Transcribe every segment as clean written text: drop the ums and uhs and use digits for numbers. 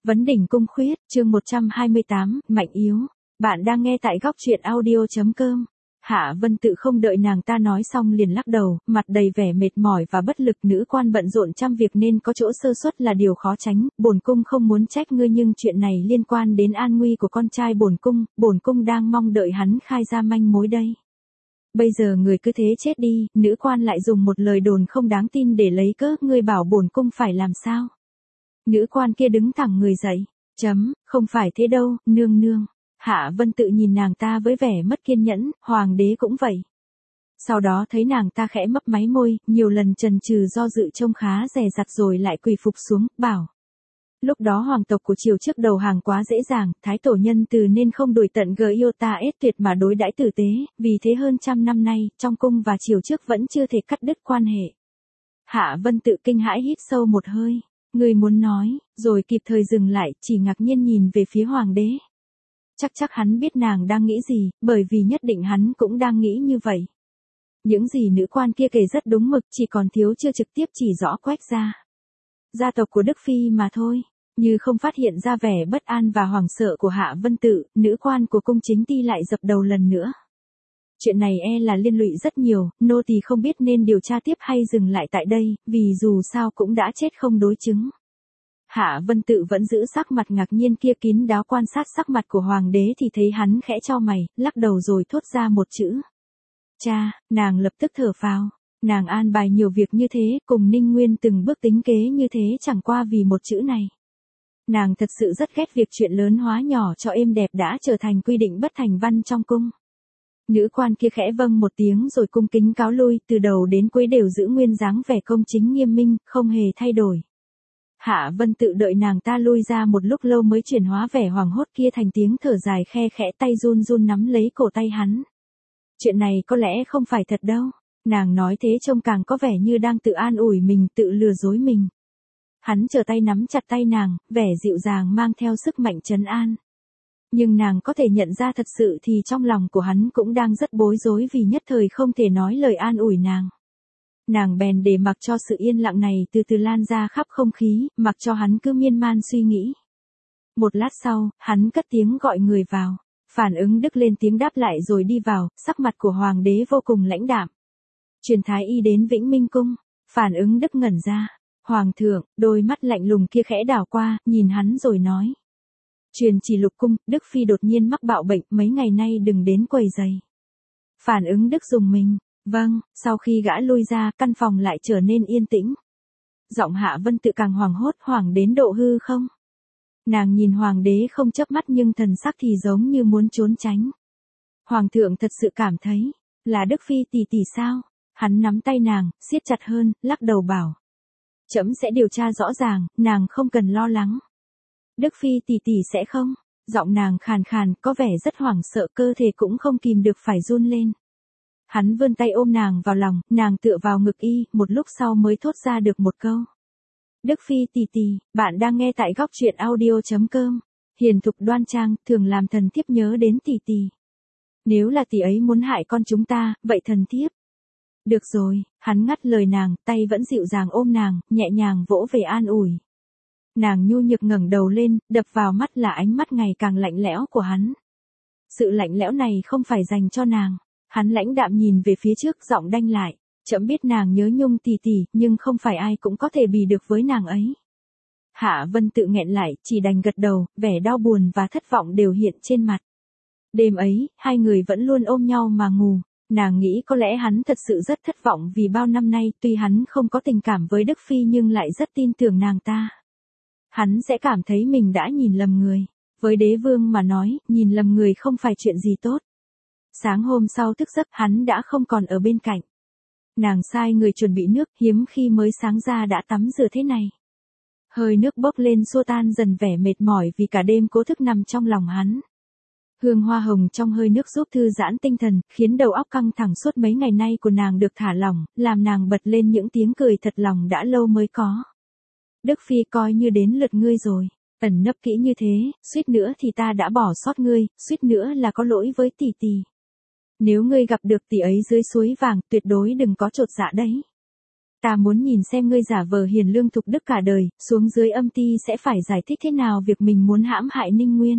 Vấn đỉnh cung khuyết, chương 128, mạnh yếu. Bạn đang nghe tại góc truyện audio.com. Hạ Vân Tự không đợi nàng ta nói xong liền lắc đầu, mặt đầy vẻ mệt mỏi và bất lực. Nữ quan bận rộn trăm việc nên có chỗ sơ suất là điều khó tránh, bổn cung không muốn trách ngươi nhưng chuyện này liên quan đến an nguy của con trai bổn cung đang mong đợi hắn khai ra manh mối đây. Bây giờ người cứ thế chết đi, nữ quan lại dùng một lời đồn không đáng tin để lấy cớ, ngươi bảo bổn cung phải làm sao? Nữ quan kia đứng thẳng người dậy, không phải thế đâu, nương nương. Hạ Vân Tự nhìn nàng ta với vẻ mất kiên nhẫn, hoàng đế cũng vậy. Sau đó thấy nàng ta khẽ mấp máy môi, nhiều lần chần chừ do dự trông khá dè dặt rồi lại quỳ phục xuống, bảo. Lúc đó hoàng tộc của triều trước đầu hàng quá dễ dàng, thái tổ nhân từ nên không đuổi tận Giota ết tuyệt mà đối đãi tử tế, vì thế hơn trăm năm nay, trong cung và triều trước vẫn chưa thể cắt đứt quan hệ. Hạ Vân Tự kinh hãi hít sâu một hơi. Người muốn nói, rồi kịp thời dừng lại, chỉ ngạc nhiên nhìn về phía hoàng đế. Chắc hắn biết nàng đang nghĩ gì, bởi vì nhất định hắn cũng đang nghĩ như vậy. Những gì nữ quan kia kể rất đúng mực, chỉ còn thiếu chưa trực tiếp chỉ rõ quách gia. Gia tộc của Đức Phi mà thôi. Như không phát hiện ra vẻ bất an và hoảng sợ của Hạ Vân Tự, nữ quan của cung chính ti lại dập đầu lần nữa. Chuyện này là liên lụy rất nhiều, nô tỳ không biết nên điều tra tiếp hay dừng lại tại đây, vì dù sao cũng đã chết không đối chứng. Hạ Vân Tự vẫn giữ sắc mặt ngạc nhiên kia, kín đáo quan sát sắc mặt của hoàng đế thì thấy hắn khẽ chau mày, lắc đầu rồi thốt ra một chữ. Cha, nàng lập tức thở phào. Nàng an bài nhiều việc như thế, cùng Ninh Nguyên từng bước tính kế như thế chẳng qua vì một chữ này. Nàng thật sự rất ghét việc chuyện lớn hóa nhỏ cho êm đẹp đã trở thành quy định bất thành văn trong cung. Nữ quan kia khẽ vâng một tiếng rồi cung kính cáo lui, từ đầu đến cuối đều giữ nguyên dáng vẻ công chính nghiêm minh, không hề thay đổi. Hạ Vân Tự đợi nàng ta lui ra một lúc lâu mới chuyển hóa vẻ hoảng hốt kia thành tiếng thở dài khe khẽ, tay run run nắm lấy cổ tay hắn. Chuyện này có lẽ không phải thật đâu. Nàng nói thế trông càng có vẻ như đang tự an ủi mình, tự lừa dối mình. Hắn trở tay nắm chặt tay nàng, vẻ dịu dàng mang theo sức mạnh trấn an. Nhưng nàng có thể nhận ra thật sự thì trong lòng của hắn cũng đang rất bối rối vì nhất thời không thể nói lời an ủi nàng. Nàng bèn để mặc cho sự yên lặng này từ từ lan ra khắp không khí, mặc cho hắn cứ miên man suy nghĩ. Một lát sau, hắn cất tiếng gọi người vào. Phản Ứng Đức lên tiếng đáp lại rồi đi vào, sắc mặt của hoàng đế vô cùng lãnh đạm. Truyền thái y đến Vĩnh Minh cung. Phản Ứng Đức ngẩn ra. Hoàng thượng, đôi mắt lạnh lùng kia khẽ đảo qua, nhìn hắn rồi nói. Truyền chỉ Lục cung, Đức Phi đột nhiên mắc bạo bệnh, mấy ngày nay đừng đến quầy giày. Phản Ứng Đức rùng mình. Vâng, sau khi gã lui ra, căn phòng lại trở nên yên tĩnh. Giọng Hạ Vân Tự càng hoảng hốt, hoảng đến độ hư không. Nàng nhìn hoàng đế không chớp mắt nhưng thần sắc thì giống như muốn trốn tránh. Hoàng thượng thật sự cảm thấy, là Đức Phi tỷ tỷ sao? Hắn nắm tay nàng, siết chặt hơn, lắc đầu bảo. Trẫm sẽ điều tra rõ ràng, nàng không cần lo lắng. Đức Phi tỷ tỷ sẽ không? Giọng nàng khàn khàn, có vẻ rất hoảng sợ, cơ thể cũng không kìm được phải run lên. Hắn vươn tay ôm nàng vào lòng, nàng tựa vào ngực y, một lúc sau mới thốt ra được một câu. Đức Phi tỷ tỷ, bạn đang nghe tại góc truyện audio.com. Hiền thục đoan trang, thường làm thần thiếp nhớ đến tỷ tỷ. Nếu là tỷ ấy muốn hại con chúng ta, vậy thần thiếp. Được rồi, hắn ngắt lời nàng, tay vẫn dịu dàng ôm nàng, nhẹ nhàng vỗ về an ủi. Nàng nhu nhược ngẩng đầu lên, đập vào mắt là ánh mắt ngày càng lạnh lẽo của hắn. Sự lạnh lẽo này không phải dành cho nàng. Hắn lãnh đạm nhìn về phía trước, giọng đanh lại. Trẫm biết nàng nhớ Nhung tỷ tỷ, nhưng không phải ai cũng có thể bì được với nàng ấy. Hạ Vân Tự nghẹn lại, chỉ đành gật đầu, vẻ đau buồn và thất vọng đều hiện trên mặt. Đêm ấy, hai người vẫn luôn ôm nhau mà ngủ. Nàng nghĩ có lẽ hắn thật sự rất thất vọng vì bao năm nay tuy hắn không có tình cảm với Đức Phi nhưng lại rất tin tưởng nàng ta. Hắn sẽ cảm thấy mình đã nhìn lầm người. Với đế vương mà nói, nhìn lầm người không phải chuyện gì tốt. Sáng hôm sau thức giấc hắn đã không còn ở bên cạnh. Nàng sai người chuẩn bị nước, hiếm khi mới sáng ra đã tắm rửa thế này. Hơi nước bốc lên xua tan dần vẻ mệt mỏi vì cả đêm cố thức nằm trong lòng hắn. Hương hoa hồng trong hơi nước giúp thư giãn tinh thần, khiến đầu óc căng thẳng suốt mấy ngày nay của nàng được thả lỏng, làm nàng bật lên những tiếng cười thật lòng đã lâu mới có. Đức Phi coi như đến lượt ngươi rồi, ẩn nấp kỹ như thế, suýt nữa thì ta đã bỏ sót ngươi, suýt nữa là có lỗi với tỷ tỷ. Nếu ngươi gặp được tỷ ấy dưới suối vàng, tuyệt đối đừng có chột dạ đấy. Ta muốn nhìn xem ngươi giả vờ hiền lương thục đức cả đời, xuống dưới âm ty sẽ phải giải thích thế nào việc mình muốn hãm hại Ninh Nguyên.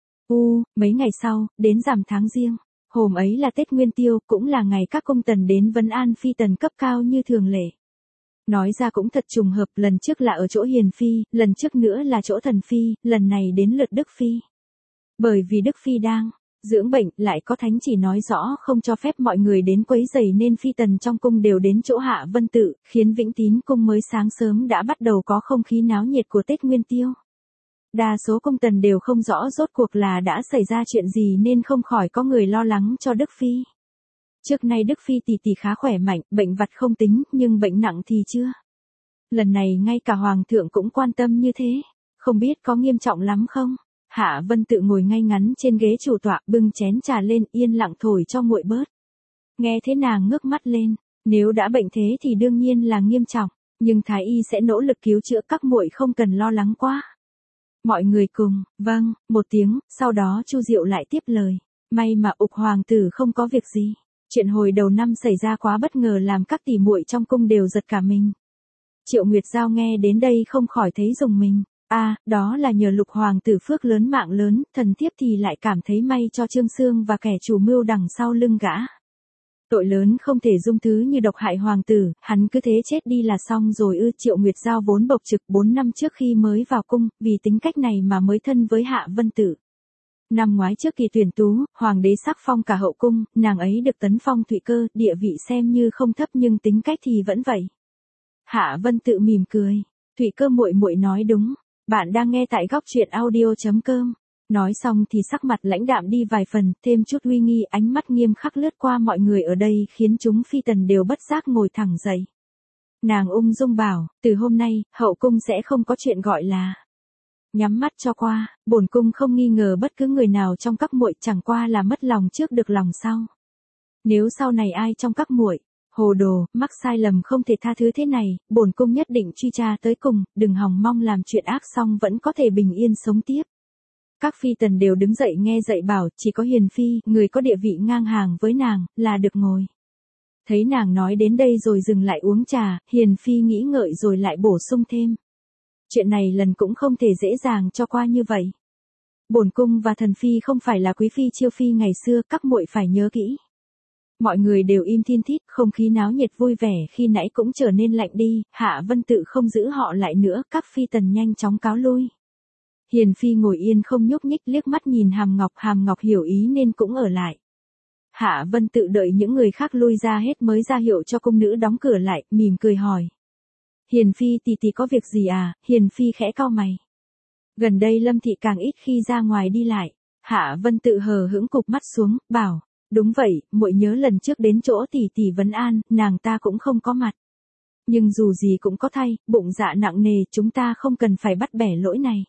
Mấy ngày sau, đến rằm tháng Giêng. Hôm ấy là Tết Nguyên Tiêu, cũng là ngày các công tần đến vấn an phi tần cấp cao như thường lệ. Nói ra cũng thật trùng hợp, lần trước là ở chỗ Hiền Phi, lần trước nữa là chỗ Thần Phi, lần này đến lượt Đức Phi. Bởi vì Đức Phi đang dưỡng bệnh, lại có thánh chỉ nói rõ không cho phép mọi người đến quấy rầy nên phi tần trong cung đều đến chỗ Hạ Vân Tự, khiến Vĩnh Tín cung mới sáng sớm đã bắt đầu có không khí náo nhiệt của Tết Nguyên Tiêu. Đa số công tần đều không rõ rốt cuộc là đã xảy ra chuyện gì nên không khỏi có người lo lắng cho Đức Phi. Trước nay Đức Phi tỷ khá khỏe mạnh, bệnh vặt không tính, nhưng bệnh nặng thì chưa. Lần này ngay cả Hoàng thượng cũng quan tâm như thế, không biết có nghiêm trọng lắm không? Hạ Vân Tự ngồi ngay ngắn trên ghế chủ tọa, bưng chén trà lên, yên lặng thổi cho nguội bớt. Nghe thế nàng ngước mắt lên, nếu đã bệnh thế thì đương nhiên là nghiêm trọng, nhưng thái y sẽ nỗ lực cứu chữa, các muội không cần lo lắng quá. Mọi người cùng, vâng, một tiếng, sau đó Chu Diệu lại tiếp lời. May mà Ục hoàng tử không có việc gì. Chuyện hồi đầu năm xảy ra quá bất ngờ làm các tỷ muội trong cung đều giật cả mình. Triệu Nguyệt Giao nghe đến đây không khỏi thấy rùng mình. Đó là nhờ Lục hoàng tử phước lớn mạng lớn, thần thiếp thì lại cảm thấy may cho Trương Xương và kẻ chủ mưu đằng sau lưng gã. Tội lớn không thể dung thứ như độc hại hoàng tử, hắn cứ thế chết đi là xong rồi ư. Triệu Nguyệt Giao vốn bộc trực 4 năm trước khi mới vào cung, vì tính cách này mà mới thân với Hạ Vân Tự. Năm ngoái trước kỳ tuyển tú, hoàng đế sắc phong cả hậu cung, nàng ấy được tấn phong Thụy Cơ, địa vị xem như không thấp nhưng tính cách thì vẫn vậy. Hạ Vân Tự mỉm cười, Thụy Cơ muội muội nói đúng, bạn đang nghe tại góc truyện audio.com. Nói xong thì sắc mặt lãnh đạm đi vài phần, thêm chút uy nghi, ánh mắt nghiêm khắc lướt qua mọi người ở đây khiến chúng phi tần đều bất giác ngồi thẳng dậy. Nàng ung dung bảo, từ hôm nay, hậu cung sẽ không có chuyện gọi là nhắm mắt cho qua, bổn cung không nghi ngờ bất cứ người nào trong các muội, chẳng qua là mất lòng trước được lòng sau. Nếu sau này ai trong các muội hồ đồ, mắc sai lầm không thể tha thứ thế này, bổn cung nhất định truy tra tới cùng, đừng hòng mong làm chuyện ác xong vẫn có thể bình yên sống tiếp. Các phi tần đều đứng dậy nghe dạy bảo, chỉ có Hiền Phi, người có địa vị ngang hàng với nàng, là được ngồi. Thấy nàng nói đến đây rồi dừng lại uống trà, Hiền Phi nghĩ ngợi rồi lại bổ sung thêm. Chuyện này lần cũng không thể dễ dàng cho qua như vậy. Bổn cung và thần phi không phải là quý phi chiêu phi ngày xưa, các muội phải nhớ kỹ. Mọi người đều im thiên thít, không khí náo nhiệt vui vẻ khi nãy cũng trở nên lạnh đi, Hạ Vân Tự không giữ họ lại nữa, các phi tần nhanh chóng cáo lui. Hiền Phi ngồi yên không nhúc nhích, liếc mắt nhìn Hàm Ngọc hiểu ý nên cũng ở lại. Hạ Vân Tự đợi những người khác lui ra hết mới ra hiệu cho cung nữ đóng cửa lại, mỉm cười hỏi. Hiền Phi tỷ có việc gì à? Hiền Phi khẽ cau mày. Gần đây Lâm thị càng ít khi ra ngoài đi lại. Hạ Vân Tự hờ hững cụp mắt xuống, bảo, đúng vậy, muội nhớ lần trước đến chỗ tỷ vấn an, nàng ta cũng không có mặt. Nhưng dù gì cũng có thay, bụng dạ nặng nề, chúng ta không cần phải bắt bẻ lỗi này.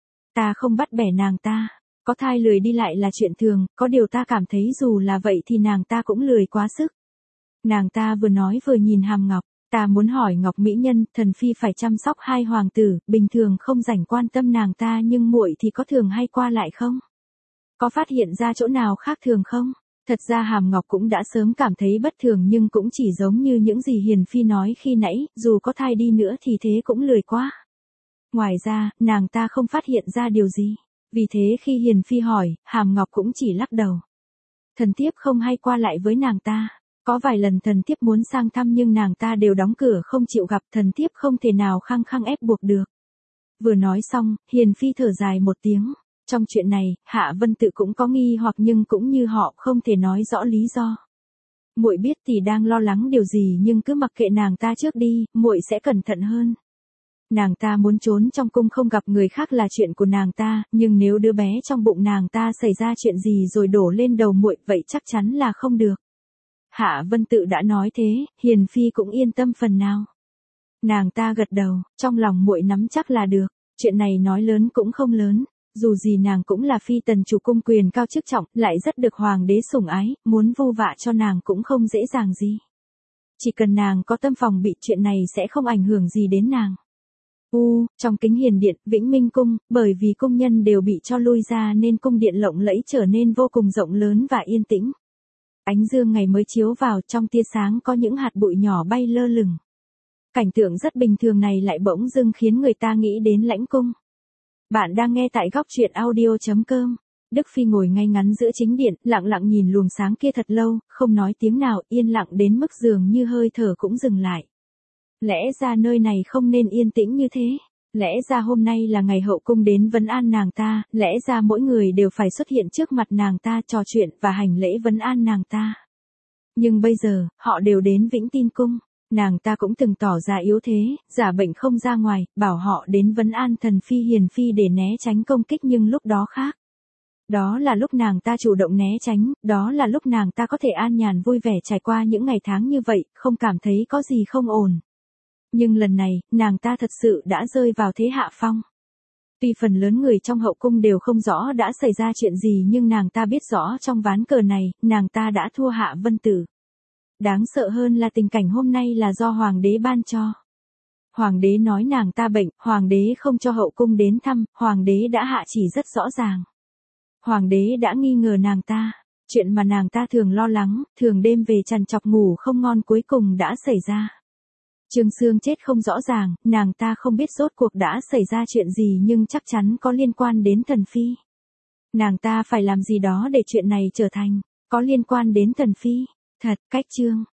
Ta không bắt bẻ nàng ta, có thai lười đi lại là chuyện thường, có điều ta cảm thấy dù là vậy thì nàng ta cũng lười quá sức. Nàng ta vừa nói vừa nhìn Hàm Ngọc, ta muốn hỏi Ngọc mỹ nhân, thần phi phải chăm sóc hai hoàng tử, bình thường không rảnh quan tâm nàng ta nhưng muội thì có thường hay qua lại không? Có phát hiện ra chỗ nào khác thường không? Thật ra Hàm Ngọc cũng đã sớm cảm thấy bất thường nhưng cũng chỉ giống như những gì Hiền Phi nói khi nãy, dù có thai đi nữa thì thế cũng lười quá. Ngoài ra, nàng ta không phát hiện ra điều gì. Vì thế khi Hiền Phi hỏi, Hàm Ngọc cũng chỉ lắc đầu. Thần thiếp không hay qua lại với nàng ta. Có vài lần thần thiếp muốn sang thăm nhưng nàng ta đều đóng cửa không chịu gặp, thần thiếp không thể nào khăng khăng ép buộc được. Vừa nói xong, Hiền Phi thở dài một tiếng. Trong chuyện này, Hạ Vân Tự cũng có nghi hoặc nhưng cũng như họ không thể nói rõ lý do. Muội biết tỷ đang lo lắng điều gì nhưng cứ mặc kệ nàng ta trước đi, muội sẽ cẩn thận hơn. Nàng ta muốn trốn trong cung không gặp người khác là chuyện của nàng ta, nhưng nếu đứa bé trong bụng nàng ta xảy ra chuyện gì rồi đổ lên đầu muội, vậy chắc chắn là không được. Hạ Vân Tự đã nói thế, Hiền Phi cũng yên tâm phần nào. Nàng ta gật đầu, trong lòng muội nắm chắc là được, chuyện này nói lớn cũng không lớn, dù gì nàng cũng là phi tần chủ cung quyền cao chức trọng, lại rất được hoàng đế sủng ái, muốn vu vạ cho nàng cũng không dễ dàng gì. Chỉ cần nàng có tâm phòng bị, chuyện này sẽ không ảnh hưởng gì đến nàng. Trong Kính Hiền Điện, Vĩnh Minh Cung, bởi vì cung nhân đều bị cho lui ra nên cung điện lộng lẫy trở nên vô cùng rộng lớn và yên tĩnh. Ánh dương ngày mới chiếu vào, trong tia sáng có những hạt bụi nhỏ bay lơ lửng. Cảnh tượng rất bình thường này lại bỗng dưng khiến người ta nghĩ đến lãnh cung. Bạn đang nghe tại góc truyện audio.com. Đức Phi ngồi ngay ngắn giữa chính điện, lặng lặng nhìn luồng sáng kia thật lâu, không nói tiếng nào, yên lặng đến mức dường như hơi thở cũng dừng lại. Lẽ ra nơi này không nên yên tĩnh như thế. Lẽ ra hôm nay là ngày hậu cung đến vấn an nàng ta, lẽ ra mỗi người đều phải xuất hiện trước mặt nàng ta trò chuyện và hành lễ vấn an nàng ta. Nhưng bây giờ, họ đều đến Vĩnh Tin Cung. Nàng ta cũng từng tỏ ra yếu thế, giả bệnh không ra ngoài, bảo họ đến vấn an thần phi hiền phi để né tránh công kích, nhưng lúc đó khác. Đó là lúc nàng ta chủ động né tránh, đó là lúc nàng ta có thể an nhàn vui vẻ trải qua những ngày tháng như vậy, không cảm thấy có gì không ổn. Nhưng lần này, nàng ta thật sự đã rơi vào thế hạ phong. Tuy phần lớn người trong hậu cung đều không rõ đã xảy ra chuyện gì, nhưng nàng ta biết rõ trong ván cờ này, nàng ta đã thua Hạ Vân Tử. Đáng sợ hơn là tình cảnh hôm nay là do hoàng đế ban cho. Hoàng đế nói nàng ta bệnh, hoàng đế không cho hậu cung đến thăm, hoàng đế đã hạ chỉ rất rõ ràng. Hoàng đế đã nghi ngờ nàng ta, chuyện mà nàng ta thường lo lắng, thường đêm về trằn trọc ngủ không ngon cuối cùng đã xảy ra. Trương Sương chết không rõ ràng, nàng ta không biết rốt cuộc đã xảy ra chuyện gì, nhưng chắc chắn có liên quan đến thần phi. Nàng ta phải làm gì đó để chuyện này trở thành có liên quan đến thần phi. Thật, cách chương